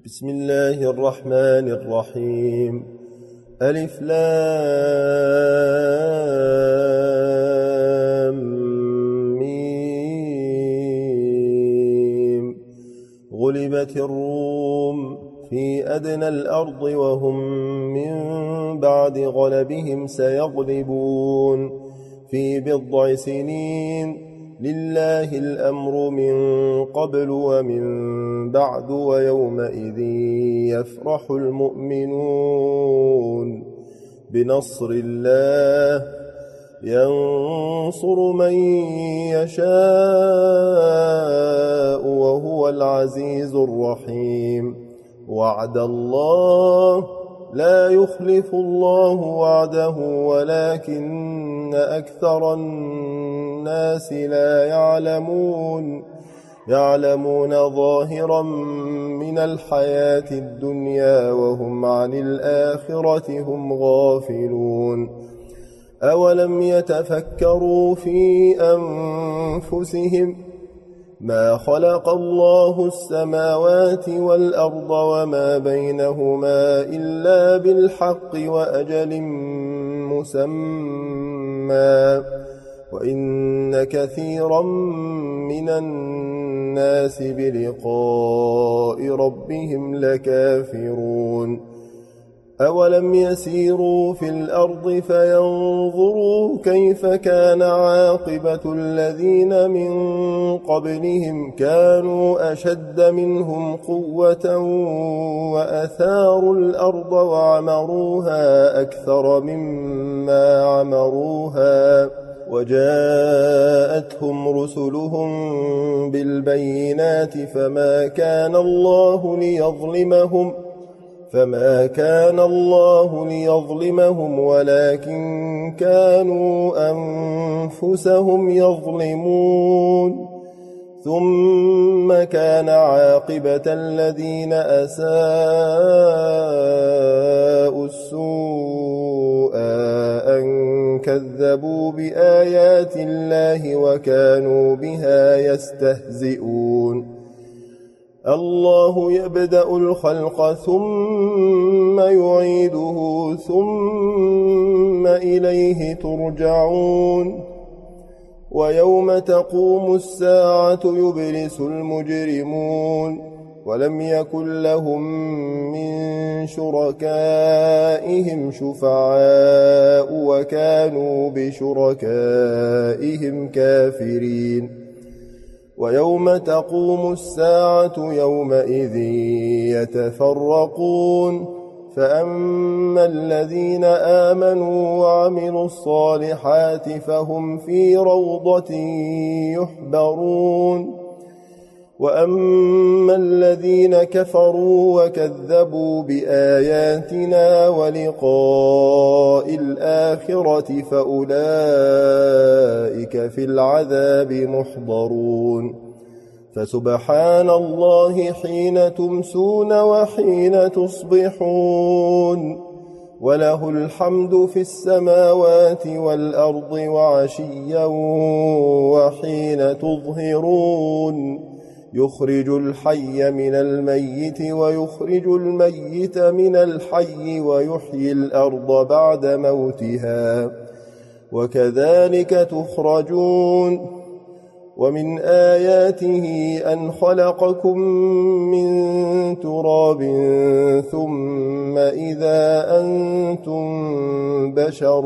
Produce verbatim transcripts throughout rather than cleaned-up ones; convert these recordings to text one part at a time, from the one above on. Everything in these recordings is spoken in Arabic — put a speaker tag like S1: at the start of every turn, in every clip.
S1: بسم الله الرحمن الرحيم. ألف لام ميم. غلبت الروم في أدنى الأرض وهم من بعد غلبهم سيغلبون في بضع سنين. لله الأمر من قبل ومن بعد ويومئذ يفرح المؤمنون بنصر الله ينصر من يشاء وهو العزيز الرحيم. وعد الله لا يخلف الله وعده ولكن أكثر الناس لا يعلمون يعلمون ظاهرا من الحياة الدنيا وهم عن الآخرة هم غافلون. أولم يتفكروا في أنفسهم ما خلق الله السماوات والأرض وما بينهما إلا بالحق وأجل مسمى وإن كثيرا من الناس بلقاء ربهم لكافرون. أولم يسيروا في الأرض فينظروا كيف كان عاقبة الذين من قبلهم كانوا أشد منهم قوة وأثاروا الأرض وعمروها أكثر مما عمروها وجاءتهم رسلهم بالبينات فما كان الله ليظلمهم فما كان الله ليظلمهم ولكن كانوا أنفسهم يظلمون. ثم كان عاقبة الذين أساءوا السوء أن كذبوا بآيات الله وكانوا بها يستهزئون. الله يبدأ الخلق ثم يعيده ثم إليه ترجعون. ويوم تقوم الساعة يبلس المجرمون ولم يكن لهم من شركائهم شفعاء وكانوا بشركائهم كافرين. ويوم تقوم الساعة يومئذ يتفرقون فأما الذين آمنوا وعملوا الصالحات فهم في روضة يحبرون. وأما الذين كفروا وكذبوا بآياتنا ولقاء الآخرة فأولئك في العذاب محضرون. فسبحان الله حين تمسون وحين تصبحون وله الحمد في السماوات والأرض وعشيا وحين تظهرون. يخرج الحي من الميت ويخرج الميت من الحي ويحيي الأرض بعد موتها وكذلك تخرجون. ومن آياته أن خلقكم من تراب ثم إذا أنتم بشر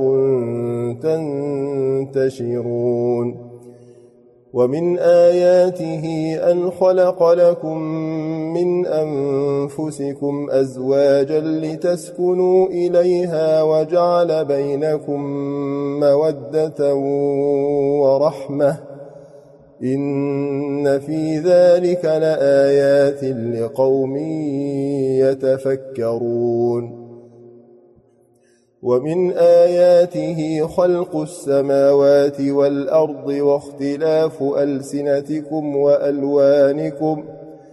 S1: تنتشرون. ومن آياته أن خلق لكم من أنفسكم أزواجا لتسكنوا إليها وجعل بينكم مودة ورحمة إن في ذلك لآيات لقوم يتفكرون. ومن آياته خلق السماوات والأرض واختلاف ألسنتكم وألوانكم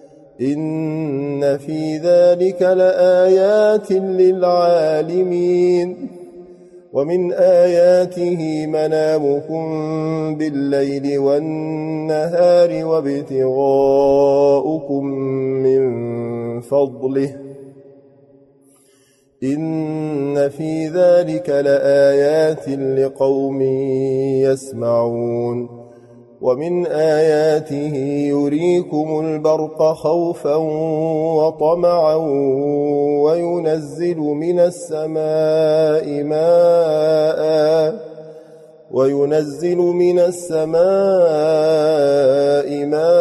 S1: إن في ذلك لآيات للعالمين. ومن آياته منامكم بالليل والنهار وابتغاؤكم من فضله إن في ذلك لآيات لقوم يسمعون ومن آياته يريكم البرق خوفا وطمعا وينزل من السماء ماء وينزل من السماء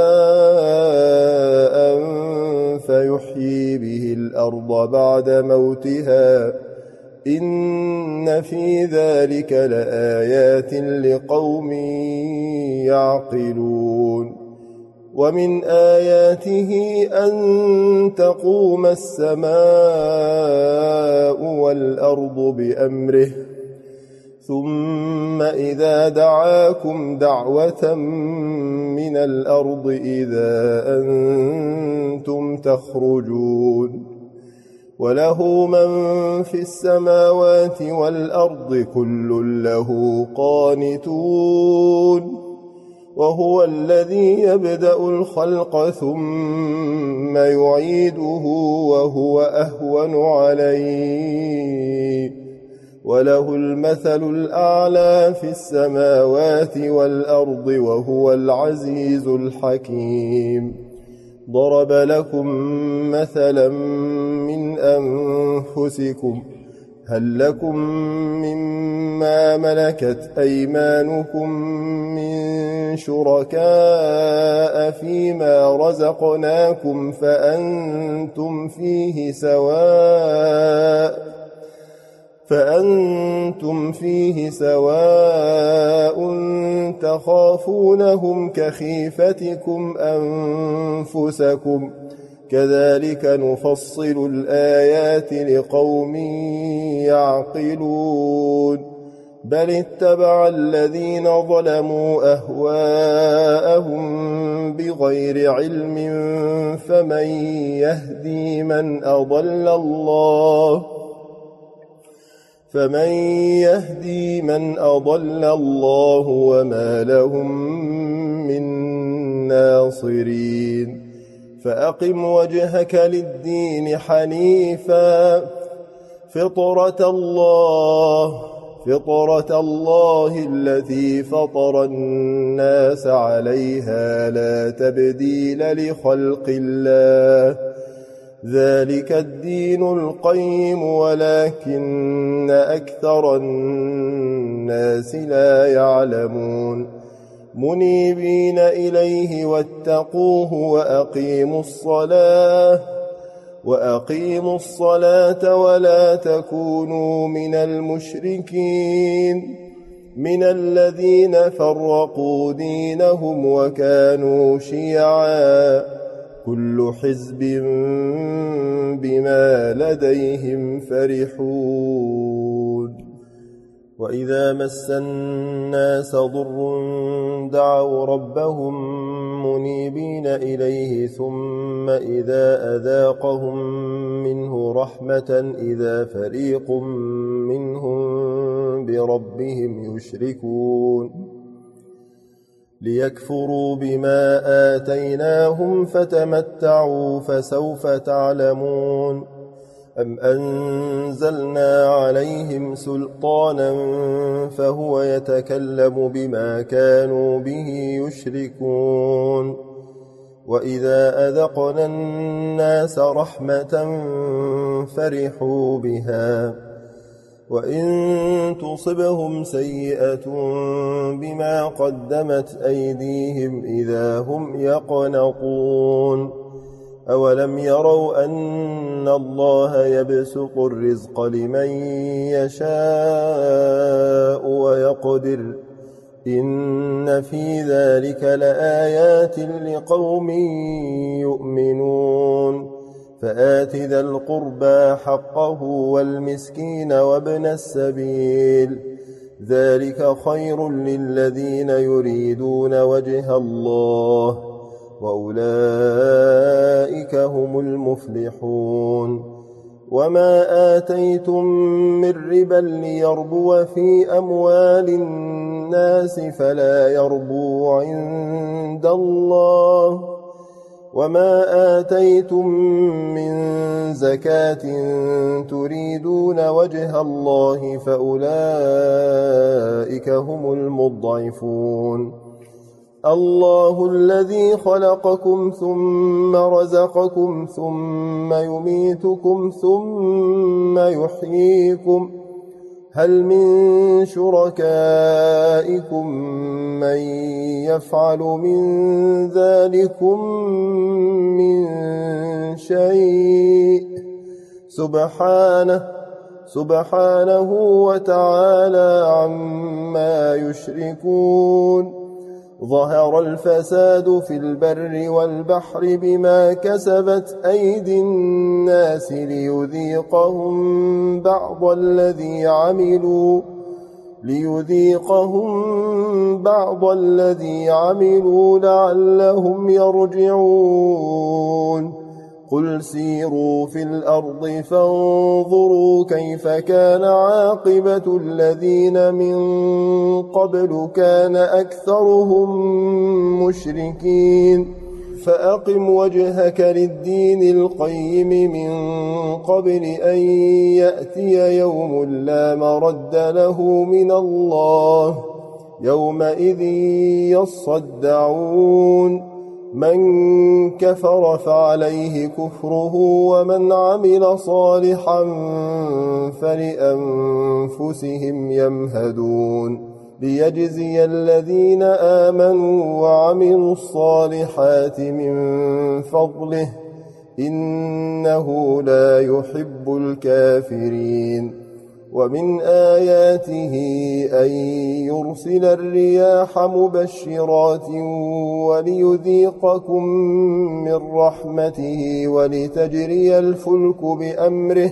S1: ماء فيحيي به الأرض بعد موتها إن في ذلك لآيات لقوم يعقلون ومن آياته أن تقوم السماء والأرض بأمره ثم إذا دعاكم دعوة من الأرض إذا أنتم تخرجون وله من في السماوات والأرض كل له قانتون وهو الذي يبدأ الخلق ثم يعيده وهو أهون عليه وله المثل الأعلى في السماوات والأرض وهو العزيز الحكيم ضرب لكم مثلا من أنفسكم هل لكم مما ملكت أيمانكم من شركاء فيما رزقناكم فأنتم فيه سواء فأنتم فيه سواء تخافونهم كخيفتكم أنفسكم كذلك نفصل الآيات لقوم يعقلون بل اتبع الذين ظلموا أهواءهم بغير علم فمن يهدي من أضل الله فمن يهدي من أضل الله وما لهم من ناصرين فأقم وجهك للدين حنيفا فطرة الله فطرة الله التي فطر الناس عليها لا تبديل لخلق الله ذلك الدين القيم ولكن أكثر الناس لا يعلمون منيبين إليه واتقوه وأقيموا الصلاة وأقيموا الصلاة ولا تكونوا من المشركين من الذين فرقوا دينهم وكانوا شيعا كل حزب بما لديهم فرحون وإذا مس الناس ضر دعوا ربهم منيبين إليه ثم إذا أذاقهم منه رحمة إذا فريق منهم بربهم يشركون ليكفروا بما آتيناهم فتمتعوا فسوف تعلمون أم أنزلنا عليهم سلطانا فهو يتكلم بما كانوا به يشركون وإذا أذقنا الناس رحمة فرحوا بها وإن تصبهم سيئة بما قدمت أيديهم إذا هم يقنطون أولم يروا أن الله يبسط الرزق لمن يشاء ويقدر إن في ذلك لآيات لقوم يؤمنون فآت ذا القربى حقه والمسكين وابن السبيل ذلك خير للذين يريدون وجه الله وأولئك هم المفلحون وما آتيتم من ربا ليربو في أموال الناس فلا يربو عند الله، وما آتيتم من زكاة تريدون وجه الله فأولئك هم المضعفون. الله الذي خلقكم ثم رزقكم ثم يميتكم ثم يحييكم، هل من شركائكم من يفعل من ذلكم من شيء؟ سبحانه سبحانه وتعالى عما يشركون. ظهر الفساد في البر والبحر بما كسبت أيدي الناس ليذيقهم بعض الذي عملوا ليذيقهم بعض الذي عملوا لعلهم يرجعون. قل سيروا في الأرض فانظروا كيف كان عاقبة الذين من قبل كان أكثرهم مشركين. فأقم وجهك للدين القيم من قبل أن يأتي يوم لا مرد له من الله، يومئذ يصدعون. من كفر فعليه كفره ومن عمل صالحا فلأنفسهم يمهدون، ليجزي الذين آمنوا وعملوا الصالحات من فضله، إنه لا يحب الكافرين. ومن آياته أن يرسل الرياح مبشرات وليذيقكم من رحمته ولتجري الفلك بأمره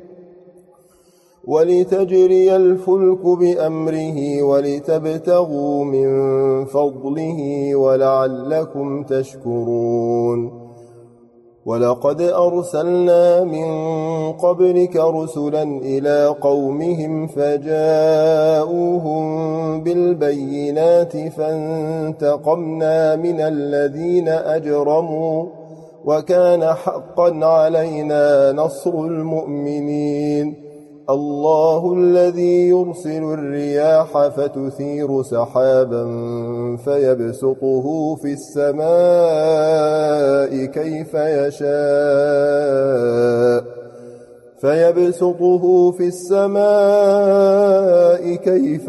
S1: ولتجري الفلك بأمره ولتبتغوا من فضله ولعلكم تشكرون. ولقد أرسلنا من قبلك رسلا إلى قومهم فجاءوهم بالبينات فانتقمنا من الذين أجرموا وكان حقا علينا نصر المؤمنين. الله الذي يرسل الرياح فتثير سحابا فيبسطه في السماء كيف يشاء فيبسطه في السماء كيف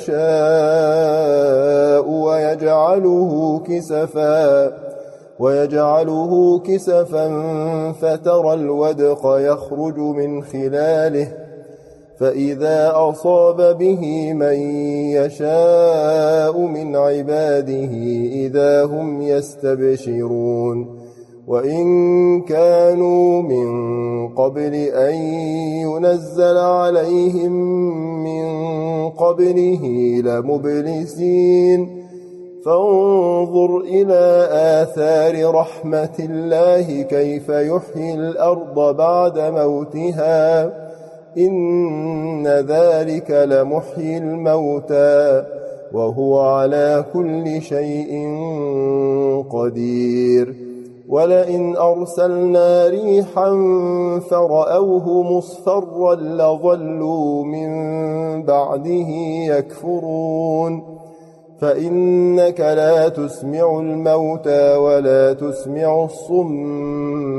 S1: يشاء ويجعله كسفا ويجعله كسفا فترى الودق يخرج من خلاله، فإذا أصاب به من يشاء من عباده إذا هم يستبشرون. وإن كانوا من قبل أن ينزل عليهم من قبله لمبلسين. فانظر إلى آثار رحمة الله كيف يحيي الأرض بعد موتها، إن ذلك لمحيي الموتى وهو على كل شيء قدير. ولئن أرسلنا ريحا فرأوه مصفرا لظلوا من بعده يكفرون. فإنك لا تسمع الموتى ولا تسمع الصم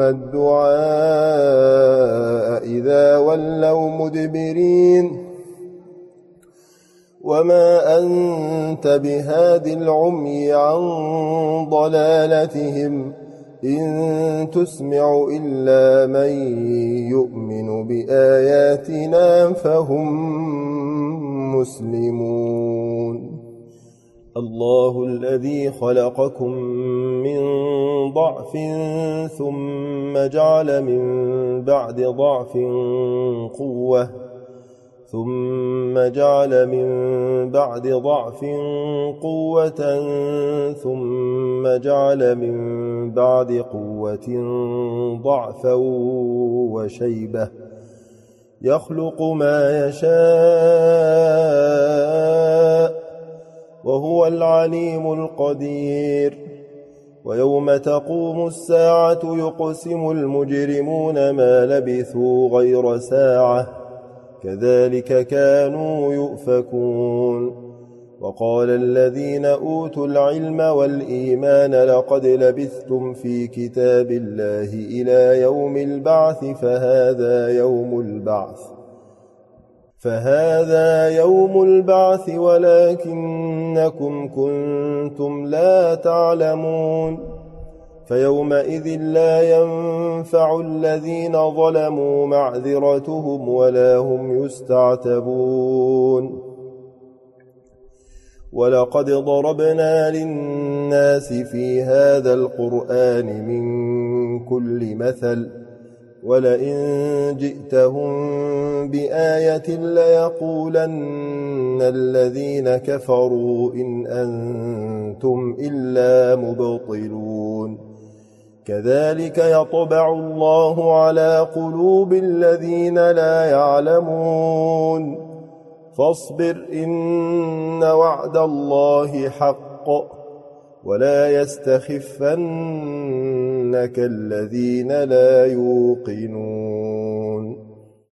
S1: الدعاء إذا ولوا مدبرين. وما أنت بهاد العمي عن ضلالتهم إن تسمع إلا من يؤمن بآياتنا فهم مسلمون. الله الذي خلقكم من ضعف ثم جعل من بعد ضعف قوة ثم جعل من بعد ضعف قوة ثم جعل من بعد قوة ضعفا وشيبة يخلق ما يشاء وهو العليم القدير ويوم تقوم الساعة يقسم المجرمون ما لبثوا غير ساعة كذلك كانوا يؤفكون وقال الذين أوتوا العلم والإيمان لقد لبثتم في كتاب الله إلى يوم البعث فهذا يوم البعث فهذا يوم البعث ولكنكم كنتم لا تعلمون فيومئذ لا ينفع الذين ظلموا معذرتهم ولا هم يستعتبون ولقد ضربنا للناس في هذا القرآن من كل مثل ولئن جئتهم بآية ليقولن الذين كفروا إن أنتم إلا مبطلون كذلك يطبع الله على قلوب الذين لا يعلمون فاصبر إن وعد الله حق ولا يستخفنك الذين لا يوقنون